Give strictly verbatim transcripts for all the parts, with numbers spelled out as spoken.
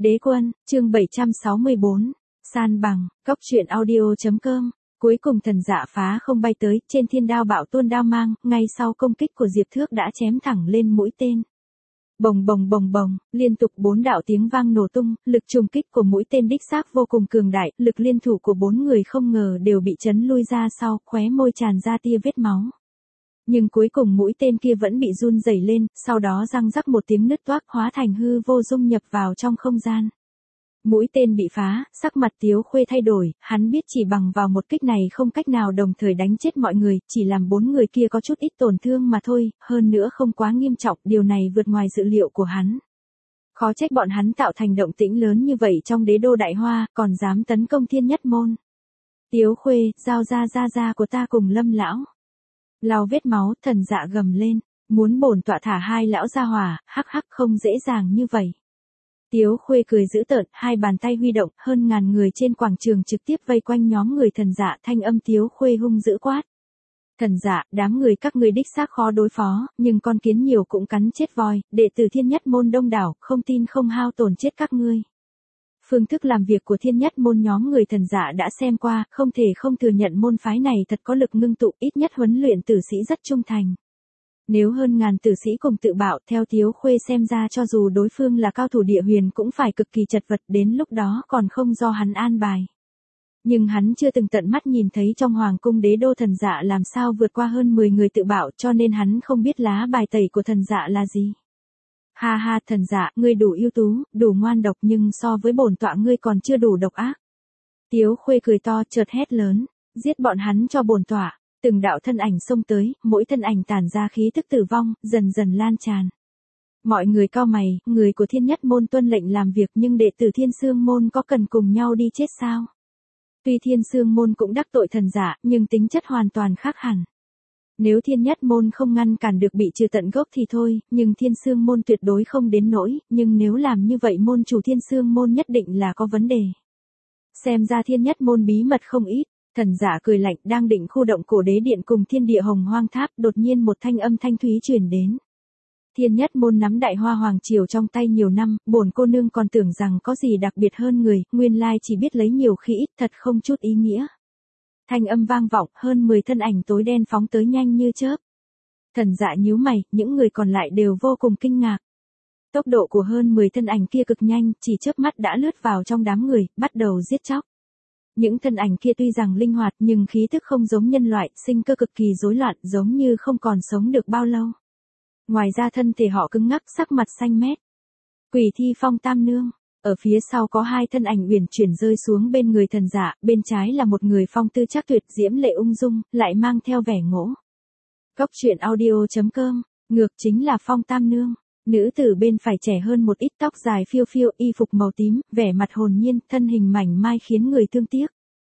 Đế quân, chương bảy trăm sáu mươi bốn, san bằng, cốc truyện audio.com. Cuối cùng thần dạ phá không bay tới, trên thiên đao bạo tuôn đao mang, ngay sau công kích của Diệp Thước đã chém thẳng lên mũi tên. Bồng bồng bồng bồng, liên tục bốn đạo tiếng vang nổ tung, lực trùng kích của mũi tên đích xác vô cùng cường đại, lực liên thủ của bốn người không ngờ đều bị chấn lui ra sau, khóe môi tràn ra tia vết máu. Nhưng cuối cùng mũi tên kia vẫn bị run rẩy lên, sau đó răng rắc một tiếng nứt toác hóa thành hư vô dung nhập vào trong không gian. Mũi tên bị phá, sắc mặt Tiếu Khuê thay đổi, hắn biết chỉ bằng vào một kích này không cách nào đồng thời đánh chết mọi người, chỉ làm bốn người kia có chút ít tổn thương mà thôi, hơn nữa không quá nghiêm trọng, điều này vượt ngoài dự liệu của hắn. Khó trách bọn hắn tạo thành động tĩnh lớn như vậy trong đế đô Đại Hoa, còn dám tấn công Thiên Nhất Môn. Tiếu Khuê, giao ra gia gia của ta cùng Lâm lão. Lau vết máu, thần dạ gầm lên, muốn bổn tọa thả hai lão gia hỏa, hắc hắc không dễ dàng như vậy. Tiếu Khuê cười dữ tợn, hai bàn tay huy động, hơn ngàn người trên quảng trường trực tiếp vây quanh nhóm người thần dạ, thanh âm Tiếu Khuê hung dữ quát. Thần dạ, đám người các ngươi đích xác khó đối phó, nhưng con kiến nhiều cũng cắn chết voi, đệ tử Thiên Nhất Môn đông đảo, không tin không hao tổn chết các ngươi. Phương thức làm việc của Thiên Nhất Môn nhóm người thần dạ đã xem qua, không thể không thừa nhận môn phái này thật có lực ngưng tụ, ít nhất huấn luyện tử sĩ rất trung thành. Nếu hơn ngàn tử sĩ cùng tự bạo, theo Tiếu Khuê xem ra cho dù đối phương là cao thủ địa huyền cũng phải cực kỳ chật vật, đến lúc đó còn không do hắn an bài. Nhưng hắn chưa từng tận mắt nhìn thấy trong hoàng cung đế đô thần dạ làm sao vượt qua hơn mười người tự bạo, cho nên hắn không biết lá bài tẩy của thần dạ là gì. Ha ha, thần dạ, ngươi đủ ưu tú, đủ ngoan độc, nhưng so với bổn tọa ngươi còn chưa đủ độc ác. Tiếu Khuê cười to, chợt hét lớn, giết bọn hắn cho bổn tọa. Từng đạo thân ảnh xông tới, mỗi thân ảnh tản ra khí tức tử vong, dần dần lan tràn. Mọi người cau mày, người của Thiên Nhất Môn tuân lệnh làm việc nhưng đệ tử Thiên Sương Môn có cần cùng nhau đi chết sao? Tuy Thiên Sương Môn cũng đắc tội thần giả, nhưng tính chất hoàn toàn khác hẳn. Nếu Thiên Nhất Môn không ngăn cản được bị trừ tận gốc thì thôi, nhưng Thiên Sương Môn tuyệt đối không đến nỗi, nhưng nếu làm như vậy môn chủ Thiên Sương Môn nhất định là có vấn đề. Xem ra Thiên Nhất Môn bí mật không ít. Thần giả cười lạnh, đang định khu động cổ đế điện cùng thiên địa hồng hoang tháp, đột nhiên một thanh âm thanh thúy truyền đến. Thiên Nhất Môn nắm Đại Hoa Hoàng Triều trong tay nhiều năm, bổn cô nương còn tưởng rằng có gì đặc biệt hơn người, nguyên lai chỉ biết lấy nhiều khi ít, thật không chút ý nghĩa. Thanh âm vang vọng, hơn mười thân ảnh tối đen phóng tới nhanh như chớp. Thần dạ nhíu mày, những người còn lại đều vô cùng kinh ngạc. Tốc độ của hơn mười thân ảnh kia cực nhanh, chỉ chớp mắt đã lướt vào trong đám người, bắt đầu giết chóc. Những thân ảnh kia tuy rằng linh hoạt nhưng khí thức không giống nhân loại, sinh cơ cực kỳ rối loạn, giống như không còn sống được bao lâu. Ngoài ra thân thể họ cứng ngắc, sắc mặt xanh mét. Quỷ thi Phong Tam Nương, ở phía sau có hai thân ảnh uyển chuyển rơi xuống bên người thần giả, bên trái là một người phong tư trác tuyệt, diễm lệ ung dung, lại mang theo vẻ ngỗ. Cốc truyện audio.com, ngược chính là Phong Tam Nương. Nữ tử bên phải trẻ hơn một ít, tóc dài phiêu phiêu, y phục màu tím, vẻ mặt hồn nhiên, thân hình mảnh mai khiến người thương tiếc.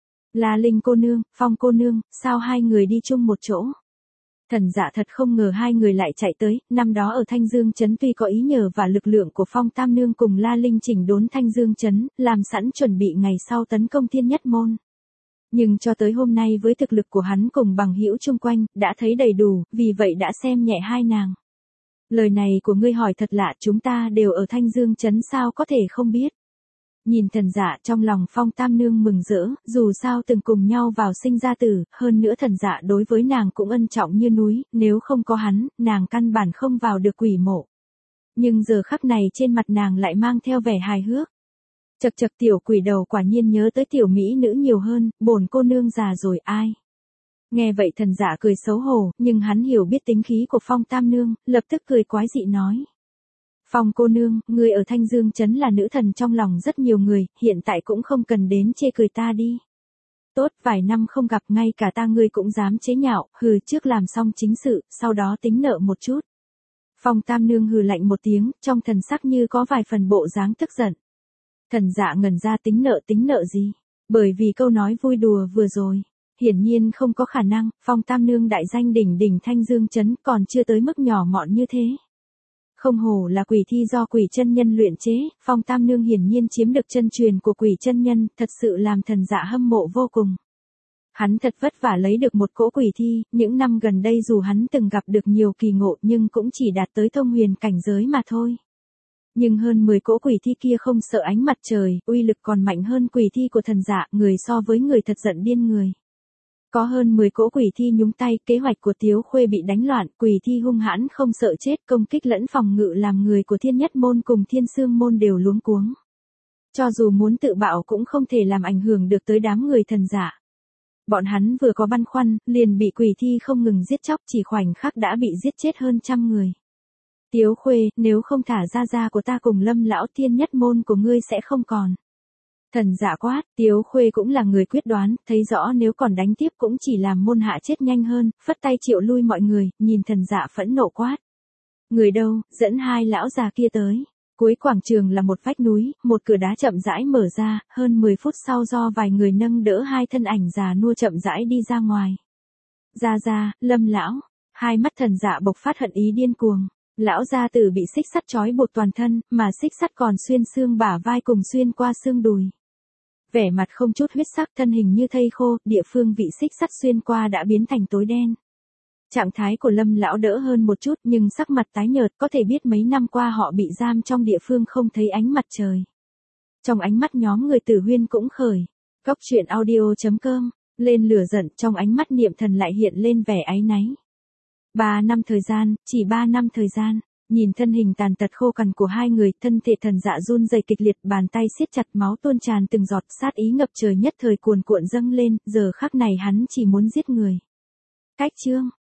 La Linh cô nương, Phong cô nương, sao hai người đi chung một chỗ? Thần dạ thật không ngờ hai người lại chạy tới, năm đó ở Thanh Dương Trấn tuy có ý nhờ và lực lượng của Phong Tam Nương cùng La Linh chỉnh đốn Thanh Dương Trấn, làm sẵn chuẩn bị ngày sau tấn công Thiên Nhất Môn. Nhưng cho tới hôm nay với thực lực của hắn cùng bằng hữu chung quanh, đã thấy đầy đủ, vì vậy đã xem nhẹ hai nàng. Lời này của ngươi hỏi thật lạ, chúng ta đều ở Thanh Dương Trấn sao có thể không biết. Nhìn thần dạ, trong lòng Phong Tam Nương mừng rỡ, dù sao từng cùng nhau vào sinh ra tử, hơn nữa thần dạ đối với nàng cũng ân trọng như núi, nếu không có hắn, nàng căn bản không vào được quỷ mộ. Nhưng giờ khắc này trên mặt nàng lại mang theo vẻ hài hước. Chật chật, tiểu quỷ đầu quả nhiên nhớ tới tiểu mỹ nữ nhiều hơn, bổn cô nương già rồi ai. Nghe vậy thần giả cười xấu hổ, nhưng hắn hiểu biết tính khí của Phong Tam Nương, lập tức cười quái dị nói. Phong cô nương, ngươi ở Thanh Dương Trấn là nữ thần trong lòng rất nhiều người, hiện tại cũng không cần đến chê cười ta đi. Tốt, vài năm không gặp, ngay cả ta ngươi cũng dám chế nhạo, hừ, trước làm xong chính sự, sau đó tính nợ một chút. Phong Tam Nương hừ lạnh một tiếng, trong thần sắc như có vài phần bộ dáng tức giận. Thần giả ngẩn ra, tính nợ tính nợ gì? Bởi vì câu nói vui đùa vừa rồi. Hiển nhiên không có khả năng, Phong Tam Nương đại danh đỉnh đỉnh Thanh Dương Trấn còn chưa tới mức nhỏ mọn như thế. Không hổ là quỷ thi do quỷ chân nhân luyện chế, Phong Tam Nương hiển nhiên chiếm được chân truyền của quỷ chân nhân, thật sự làm thần dạ hâm mộ vô cùng. Hắn thật vất vả lấy được một cỗ quỷ thi, những năm gần đây dù hắn từng gặp được nhiều kỳ ngộ nhưng cũng chỉ đạt tới thông huyền cảnh giới mà thôi. Nhưng hơn mười cỗ quỷ thi kia không sợ ánh mặt trời, uy lực còn mạnh hơn quỷ thi của thần dạ, người so với người thật giận điên người. Có hơn mười cỗ quỷ thi nhúng tay, kế hoạch của Tiếu Khuê bị đánh loạn, quỷ thi hung hãn không sợ chết, công kích lẫn phòng ngự làm người của Thiên Nhất Môn cùng Thiên Sương Môn đều luống cuống. Cho dù muốn tự bạo cũng không thể làm ảnh hưởng được tới đám người thần dạ. Bọn hắn vừa có băn khoăn, liền bị quỷ thi không ngừng giết chóc, chỉ khoảnh khắc đã bị giết chết hơn trăm người. Tiếu Khuê, nếu không thả ra ra của ta cùng Lâm lão, Thiên Nhất Môn của ngươi sẽ không còn. Thần dạ quát, Tiếu Khuê cũng là người quyết đoán, thấy rõ nếu còn đánh tiếp cũng chỉ làm môn hạ chết nhanh hơn, phất tay triệu lui mọi người, nhìn thần dạ phẫn nộ quát. Người đâu, dẫn hai lão già kia tới. Cuối quảng trường là một vách núi, một cửa đá chậm rãi mở ra, hơn mười phút sau do vài người nâng đỡ hai thân ảnh già nua chậm rãi đi ra ngoài. Ra ra, Lâm lão, hai mắt thần dạ bộc phát hận ý điên cuồng. Lão gia tử bị xích sắt trói buộc toàn thân, mà xích sắt còn xuyên xương bả vai cùng xuyên qua xương đùi. Vẻ mặt không chút huyết sắc, thân hình như thây khô, địa phương vị xích sắt xuyên qua đã biến thành tối đen. Trạng thái của Lâm lão đỡ hơn một chút nhưng sắc mặt tái nhợt, có thể biết mấy năm qua họ bị giam trong địa phương không thấy ánh mặt trời. Trong ánh mắt nhóm người Tử Huyên cũng khởi. Cóc truyện audio chấm com, lên lửa giận, trong ánh mắt Niệm Thần lại hiện lên vẻ áy náy. Ba năm thời gian, chỉ ba năm thời gian, nhìn thân hình tàn tật khô cằn của hai người, thân thể thần dạ run rẩy kịch liệt, bàn tay siết chặt, máu tuôn tràn từng giọt, sát ý ngập trời nhất thời cuồn cuộn dâng lên, giờ khắc này hắn chỉ muốn giết người. Cách chương